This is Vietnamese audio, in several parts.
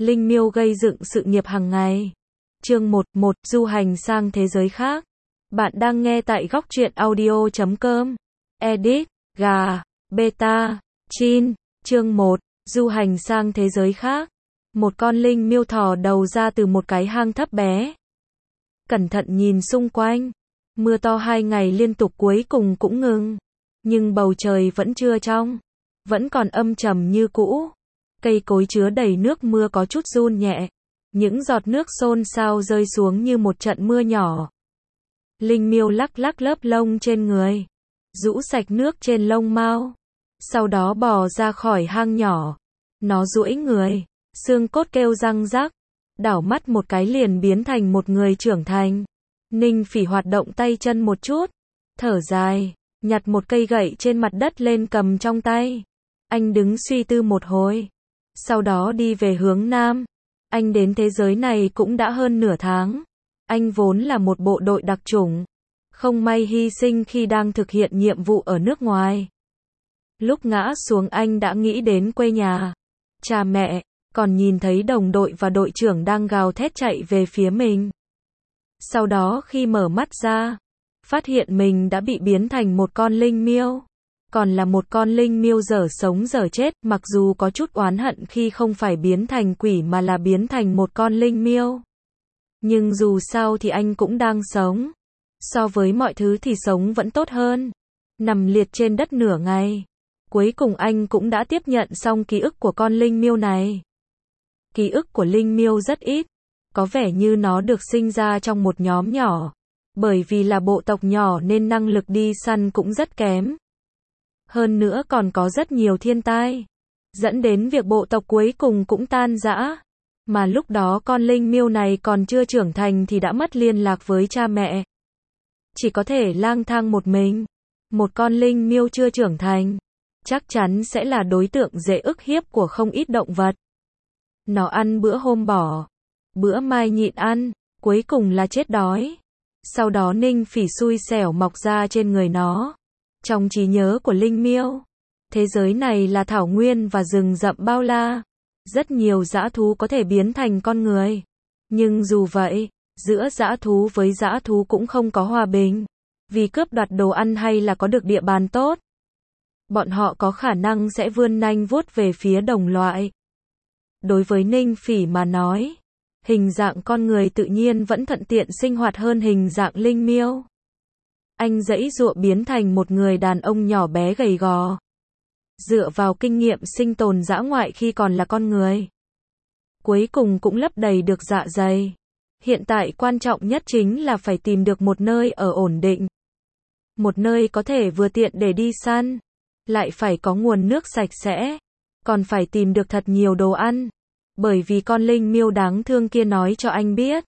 Linh Miêu gây dựng sự nghiệp hàng ngày. Chương 1, du hành sang thế giới khác. Bạn đang nghe tại góc truyện audio.com. Edit, gà, beta, chin. Chương 1, du hành sang thế giới khác. Một con linh miêu thò đầu ra từ một cái hang thấp bé. Cẩn thận nhìn xung quanh. Mưa to 2 ngày liên tục cuối cùng cũng ngừng. Nhưng bầu trời vẫn chưa trong. Vẫn còn âm trầm như cũ. Cây cối chứa đầy nước mưa có chút run nhẹ. Những giọt nước xôn xao rơi xuống như một trận mưa nhỏ. Linh miêu lắc lắc lớp lông trên người. Rũ sạch nước trên lông mao. Sau đó bò ra khỏi hang nhỏ. Nó duỗi người. Xương cốt kêu răng rắc. Đảo mắt một cái liền biến thành một người trưởng thành. Ninh Phỉ hoạt động tay chân một chút. Thở dài. Nhặt một cây gậy trên mặt đất lên cầm trong tay. Anh đứng suy tư một hồi. Sau đó đi về hướng Nam. Anh đến thế giới này cũng đã hơn nửa tháng. Anh vốn là một bộ đội đặc chủng. Không may hy sinh khi đang thực hiện nhiệm vụ ở nước ngoài. Lúc ngã xuống anh đã nghĩ đến quê nhà. Cha mẹ, còn nhìn thấy đồng đội và đội trưởng đang gào thét chạy về phía mình. Sau đó khi mở mắt ra, phát hiện mình đã bị biến thành một con linh miêu. Còn là một con linh miêu dở sống dở chết, mặc dù có chút oán hận khi không phải biến thành quỷ mà là biến thành một con linh miêu. Nhưng dù sao thì anh cũng đang sống. So với mọi thứ thì sống vẫn tốt hơn. Nằm liệt trên đất nửa ngày. Cuối cùng anh cũng đã tiếp nhận xong ký ức của con linh miêu này. Ký ức của linh miêu rất ít. Có vẻ như nó được sinh ra trong một nhóm nhỏ. Bởi vì là bộ tộc nhỏ nên năng lực đi săn cũng rất kém. Hơn nữa còn có rất nhiều thiên tai. Dẫn đến việc bộ tộc cuối cùng cũng tan rã. Mà lúc đó con linh miêu này còn chưa trưởng thành thì đã mất liên lạc với cha mẹ. Chỉ có thể lang thang một mình. Một con linh miêu chưa trưởng thành. Chắc chắn sẽ là đối tượng dễ ức hiếp của không ít động vật. Nó ăn bữa hôm bỏ. Bữa mai nhịn ăn. Cuối cùng là chết đói. Sau đó Ninh Phỉ xui xẻo mọc ra trên người nó. Trong trí nhớ của linh miêu, thế giới này là thảo nguyên và rừng rậm bao la. Rất nhiều dã thú có thể biến thành con người. Nhưng dù vậy, giữa dã thú với dã thú cũng không có hòa bình. Vì cướp đoạt đồ ăn hay là có được địa bàn tốt. Bọn họ có khả năng sẽ vươn nanh vuốt về phía đồng loại. Đối với Ninh Phỉ mà nói, hình dạng con người tự nhiên vẫn thuận tiện sinh hoạt hơn hình dạng linh miêu. Anh giãy giụa biến thành một người đàn ông nhỏ bé gầy gò. Dựa vào kinh nghiệm sinh tồn dã ngoại khi còn là con người. Cuối cùng cũng lấp đầy được dạ dày. Hiện tại quan trọng nhất chính là phải tìm được một nơi ở ổn định. Một nơi có thể vừa tiện để đi săn. Lại phải có nguồn nước sạch sẽ. Còn phải tìm được thật nhiều đồ ăn. Bởi vì con linh miêu đáng thương kia nói cho anh biết.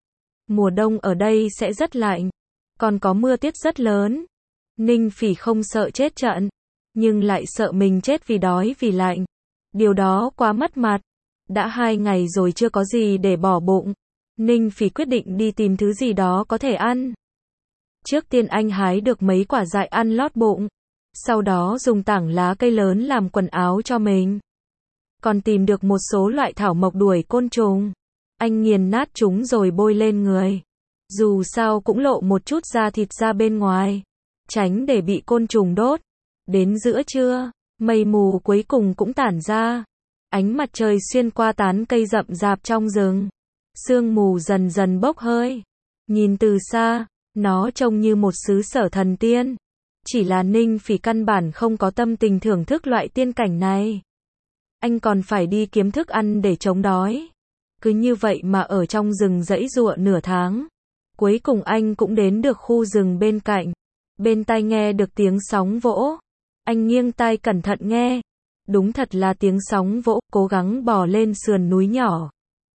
Mùa đông ở đây sẽ rất lạnh. Còn có mưa tiết rất lớn. Ninh Phỉ không sợ chết trận. Nhưng lại sợ mình chết vì đói vì lạnh. Điều đó quá mất mặt. Đã 2 ngày rồi chưa có gì để bỏ bụng. Ninh Phỉ quyết định đi tìm thứ gì đó có thể ăn. Trước tiên anh hái được mấy quả dại ăn lót bụng. Sau đó dùng tảng lá cây lớn làm quần áo cho mình. Còn tìm được một số loại thảo mộc đuổi côn trùng. Anh nghiền nát chúng rồi bôi lên người. Dù sao cũng lộ một chút da thịt ra bên ngoài. Tránh để bị côn trùng đốt. Đến giữa trưa, mây mù cuối cùng cũng tản ra. Ánh mặt trời xuyên qua tán cây rậm rạp trong rừng. Sương mù dần dần bốc hơi. Nhìn từ xa, nó trông như một xứ sở thần tiên. Chỉ là Ninh Phỉ căn bản không có tâm tình thưởng thức loại tiên cảnh này. Anh còn phải đi kiếm thức ăn để chống đói. Cứ như vậy mà ở trong rừng giãy giụa nửa tháng. Cuối cùng anh cũng đến được khu rừng bên cạnh. Bên tai nghe được tiếng sóng vỗ. Anh nghiêng tai cẩn thận nghe. Đúng thật là tiếng sóng vỗ, cố gắng bò lên sườn núi nhỏ.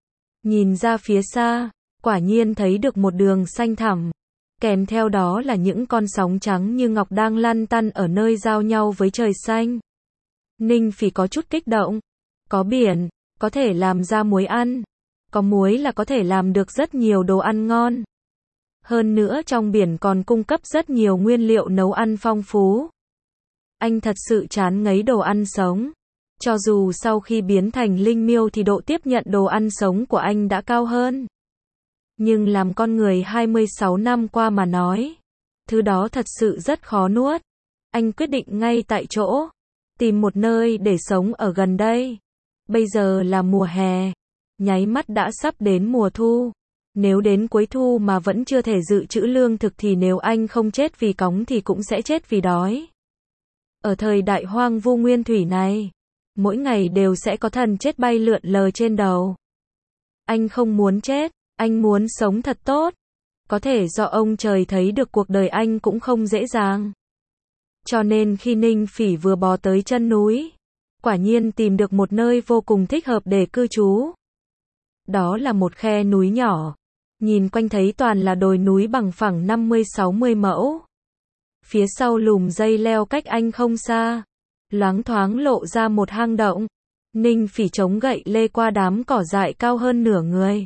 Nhìn ra phía xa, quả nhiên thấy được một đường xanh thẳm. Kèm theo đó là những con sóng trắng như ngọc đang lăn tăn ở nơi giao nhau với trời xanh. Ninh Phỉ có chút kích động. Có biển, có thể làm ra muối ăn. Có muối là có thể làm được rất nhiều đồ ăn ngon. Hơn nữa trong biển còn cung cấp rất nhiều nguyên liệu nấu ăn phong phú. Anh thật sự chán ngấy đồ ăn sống. Cho dù sau khi biến thành linh miêu thì độ tiếp nhận đồ ăn sống của anh đã cao hơn. Nhưng làm con người 26 năm qua mà nói, thứ đó thật sự rất khó nuốt. Anh quyết định ngay tại chỗ, tìm một nơi để sống ở gần đây. Bây giờ là mùa hè, nháy mắt đã sắp đến mùa thu. Nếu đến cuối thu mà vẫn chưa thể dự trữ lương thực thì nếu anh không chết vì cóng thì cũng sẽ chết vì đói. Ở thời đại hoang vu nguyên thủy này, mỗi ngày đều sẽ có thần chết bay lượn lờ trên đầu. Anh không muốn chết, anh muốn sống thật tốt. Có thể do ông trời thấy được cuộc đời anh cũng không dễ dàng. Cho nên khi Ninh Phỉ vừa bò tới chân núi, quả nhiên tìm được một nơi vô cùng thích hợp để cư trú. Đó là một khe núi nhỏ. Nhìn quanh thấy toàn là đồi núi bằng phẳng 50-60 mẫu. Phía sau lùm dây leo cách anh không xa, loáng thoáng lộ ra một hang động. Ninh Phỉ chống gậy lê qua đám cỏ dại cao hơn nửa người.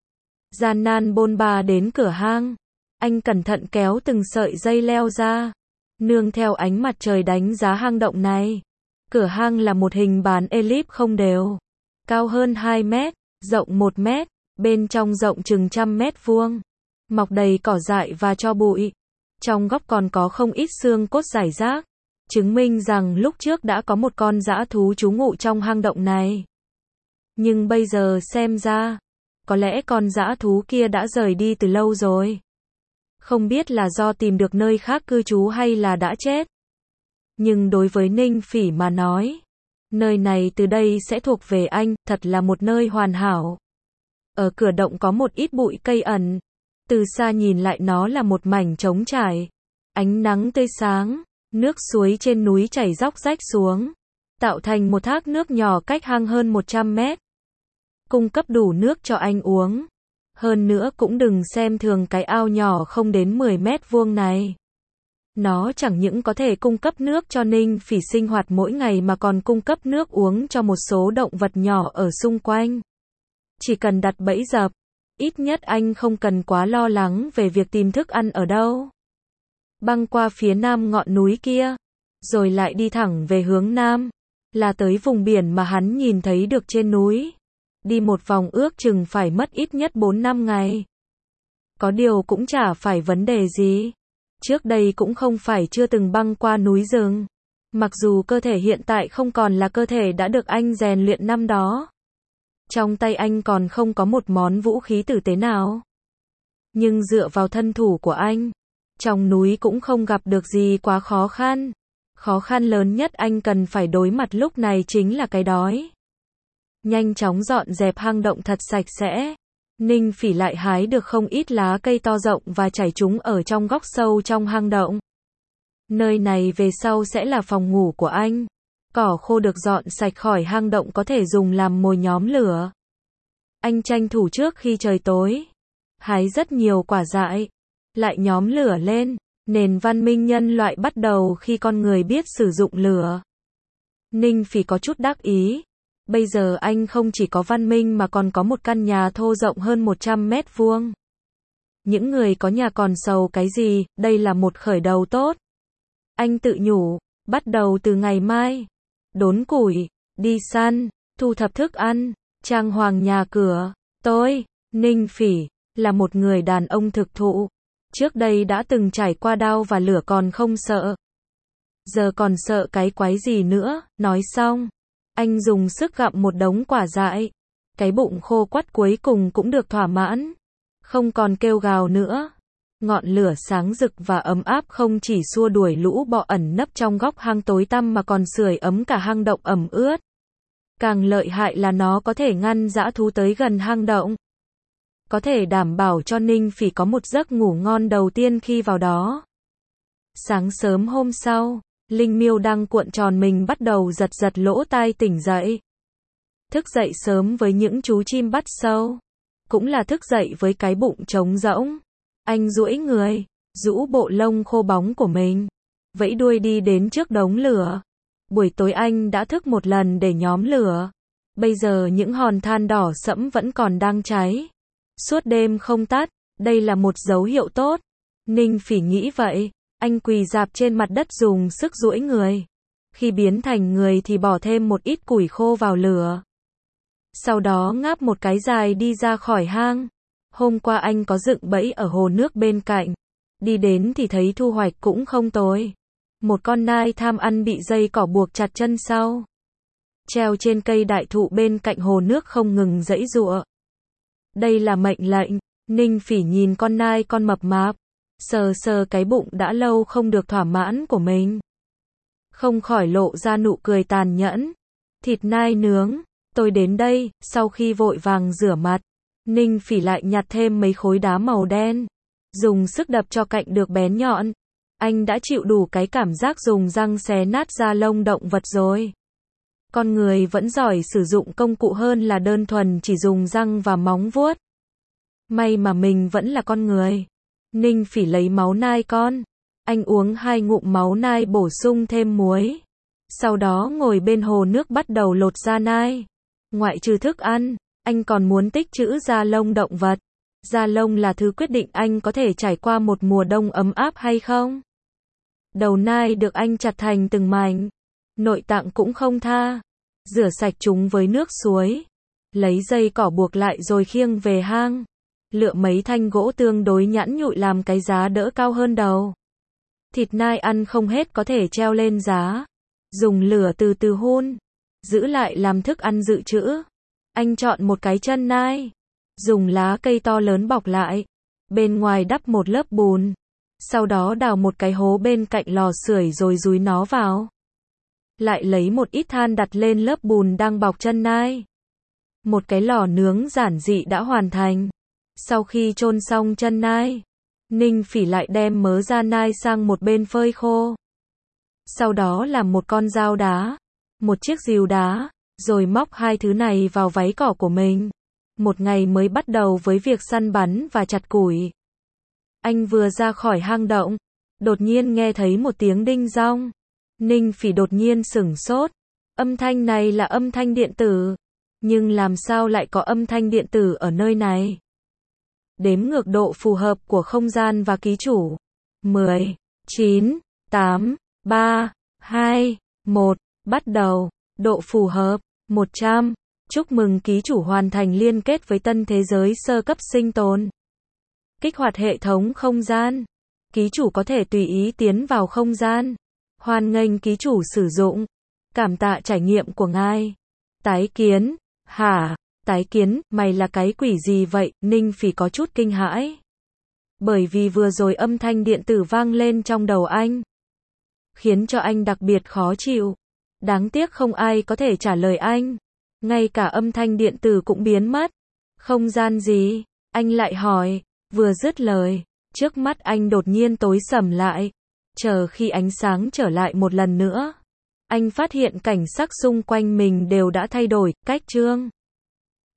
Gian nan bôn ba đến cửa hang. Anh cẩn thận kéo từng sợi dây leo ra. Nương theo ánh mặt trời đánh giá hang động này. Cửa hang là một hình bán elip không đều. Cao hơn 2 mét, rộng 1 mét, bên trong rộng chừng 100 mét vuông. Mọc đầy cỏ dại và tro bụi. Trong góc còn có không ít xương cốt rải rác. Chứng minh rằng lúc trước đã có một con dã thú trú ngụ trong hang động này. Nhưng bây giờ xem ra, có lẽ con dã thú kia đã rời đi từ lâu rồi. Không biết là do tìm được nơi khác cư trú hay là đã chết. Nhưng đối với Ninh Phỉ mà nói, nơi này từ đây sẽ thuộc về anh, thật là một nơi hoàn hảo. Ở cửa động có một ít bụi cây ẩn. Từ xa nhìn lại nó là một mảnh trống trải. Ánh nắng tươi sáng, nước suối trên núi chảy róc rách xuống, tạo thành một thác nước nhỏ cách hang hơn 100 mét. Cung cấp đủ nước cho anh uống. Hơn nữa cũng đừng xem thường cái ao nhỏ không đến 10 mét vuông này. Nó chẳng những có thể cung cấp nước cho Ninh Phỉ sinh hoạt mỗi ngày mà còn cung cấp nước uống cho một số động vật nhỏ ở xung quanh. Chỉ cần đặt bẫy dập, ít nhất anh không cần quá lo lắng về việc tìm thức ăn ở đâu. Băng qua phía nam ngọn núi kia, rồi lại đi thẳng về hướng nam, là tới vùng biển mà hắn nhìn thấy được trên núi. Đi một vòng ước chừng phải mất ít nhất 4-5 ngày. Có điều cũng chả phải vấn đề gì. Trước đây cũng không phải chưa từng băng qua núi rừng. Mặc dù cơ thể hiện tại không còn là cơ thể đã được anh rèn luyện năm đó. Trong tay anh còn không có một món vũ khí tử tế nào. Nhưng dựa vào thân thủ của anh, trong núi cũng không gặp được gì quá khó khăn. Khó khăn lớn nhất anh cần phải đối mặt lúc này chính là cái đói. Nhanh chóng dọn dẹp hang động thật sạch sẽ. Ninh Phỉ lại hái được không ít lá cây to rộng và chảy chúng ở trong góc sâu trong hang động. Nơi này về sau sẽ là phòng ngủ của anh. Cỏ khô được dọn sạch khỏi hang động có thể dùng làm mồi nhóm lửa. Anh tranh thủ trước khi trời tối, hái rất nhiều quả dại, lại nhóm lửa lên. Nền văn minh nhân loại bắt đầu khi con người biết sử dụng lửa. Ninh Phỉ có chút đắc ý. Bây giờ anh không chỉ có văn minh mà còn có một căn nhà thô rộng hơn 100 mét vuông. Những người có nhà còn sầu cái gì, đây là một khởi đầu tốt. Anh tự nhủ, bắt đầu từ ngày mai, đốn củi, đi săn, thu thập thức ăn, trang hoàng nhà cửa. Tôi, Ninh Phỉ, là một người đàn ông thực thụ. Trước đây đã từng trải qua đao và lửa còn không sợ. Giờ còn sợ cái quái gì nữa, nói xong. Anh dùng sức gặm một đống quả dại. Cái bụng khô quắt cuối cùng cũng được thỏa mãn. Không còn kêu gào nữa. Ngọn lửa sáng rực và ấm áp không chỉ xua đuổi lũ bọ ẩn nấp trong góc hang tối tăm mà còn sưởi ấm cả hang động ẩm ướt. Càng lợi hại là nó có thể ngăn dã thú tới gần hang động. Có thể đảm bảo cho Ninh Phỉ có một giấc ngủ ngon đầu tiên khi vào đó. Sáng sớm hôm sau, Linh Miêu đang cuộn tròn mình bắt đầu giật giật lỗ tai tỉnh dậy. Thức dậy sớm với những chú chim bắt sâu. Cũng là thức dậy với cái bụng trống rỗng. Anh duỗi người, rũ bộ lông khô bóng của mình. Vẫy đuôi đi đến trước đống lửa. Buổi tối anh đã thức một lần để nhóm lửa. Bây giờ những hòn than đỏ sẫm vẫn còn đang cháy. Suốt đêm không tắt, đây là một dấu hiệu tốt. Ninh Phỉ nghĩ vậy. Anh quỳ rạp trên mặt đất dùng sức duỗi người. Khi biến thành người thì bỏ thêm một ít củi khô vào lửa. Sau đó ngáp một cái dài đi ra khỏi hang. Hôm qua anh có dựng bẫy ở hồ nước bên cạnh. Đi đến thì thấy thu hoạch cũng không tồi. Một con nai tham ăn bị dây cỏ buộc chặt chân sau. Treo trên cây đại thụ bên cạnh hồ nước không ngừng giãy giụa. Đây là mệnh lệnh. Ninh Phỉ nhìn con nai con mập mạp. Sờ sờ cái bụng đã lâu không được thỏa mãn của mình. Không khỏi lộ ra nụ cười tàn nhẫn. Thịt nai nướng. Tôi đến đây, sau khi vội vàng rửa mặt. Ninh Phỉ lại nhặt thêm mấy khối đá màu đen. Dùng sức đập cho cạnh được bén nhọn. Anh đã chịu đủ cái cảm giác dùng răng xé nát da lông động vật rồi. Con người vẫn giỏi sử dụng công cụ hơn là đơn thuần chỉ dùng răng và móng vuốt. May mà mình vẫn là con người. Ninh Phỉ lấy máu nai con. Anh uống 2 ngụm máu nai bổ sung thêm muối. Sau đó ngồi bên hồ nước bắt đầu lột da nai. Ngoại trừ thức ăn, anh còn muốn tích trữ da lông động vật. Da lông là thứ quyết định anh có thể trải qua một mùa đông ấm áp hay không. Đầu nai được anh chặt thành từng mảnh. Nội tạng cũng không tha. Rửa sạch chúng với nước suối. Lấy dây cỏ buộc lại rồi khiêng về hang. Lựa mấy thanh gỗ tương đối nhẵn nhụi làm cái giá đỡ cao hơn đầu. Thịt nai ăn không hết có thể treo lên giá. Dùng lửa từ từ hun. Giữ lại làm thức ăn dự trữ. Anh chọn một cái chân nai. Dùng lá cây to lớn bọc lại. Bên ngoài đắp một lớp bùn. Sau đó đào một cái hố bên cạnh lò sưởi rồi dúi nó vào. Lại lấy một ít than đặt lên lớp bùn đang bọc chân nai. Một cái lò nướng giản dị đã hoàn thành. Sau khi chôn xong chân nai, Ninh Phỉ lại đem mớ da nai sang một bên phơi khô. Sau đó làm một con dao đá, một chiếc rìu đá, rồi móc hai thứ này vào váy cỏ của mình. Một ngày mới bắt đầu với việc săn bắn và chặt củi. Anh vừa ra khỏi hang động, đột nhiên nghe thấy một tiếng đinh dong. Ninh Phỉ đột nhiên sửng sốt. Âm thanh này là âm thanh điện tử. Nhưng làm sao lại có âm thanh điện tử ở nơi này? Đếm ngược độ phù hợp của không gian và ký chủ. 10, 9, 8, 3, 2, 1, bắt đầu. Độ phù hợp, 100. Chúc mừng ký chủ hoàn thành liên kết với tân thế giới sơ cấp sinh tồn. Kích hoạt hệ thống không gian. Ký chủ có thể tùy ý tiến vào không gian. Hoan nghênh ký chủ sử dụng. Cảm tạ trải nghiệm của ngài. Tái kiến. Hả? Tái kiến, mày là cái quỷ gì vậy? Ninh Phỉ có chút kinh hãi. Bởi vì vừa rồi âm thanh điện tử vang lên trong đầu anh. Khiến cho anh đặc biệt khó chịu. Đáng tiếc không ai có thể trả lời anh. Ngay cả âm thanh điện tử cũng biến mất. Không gian gì? Anh lại hỏi. Vừa dứt lời, trước mắt anh đột nhiên tối sầm lại. Chờ khi ánh sáng trở lại một lần nữa, anh phát hiện cảnh sắc xung quanh mình đều đã thay đổi. Cách chương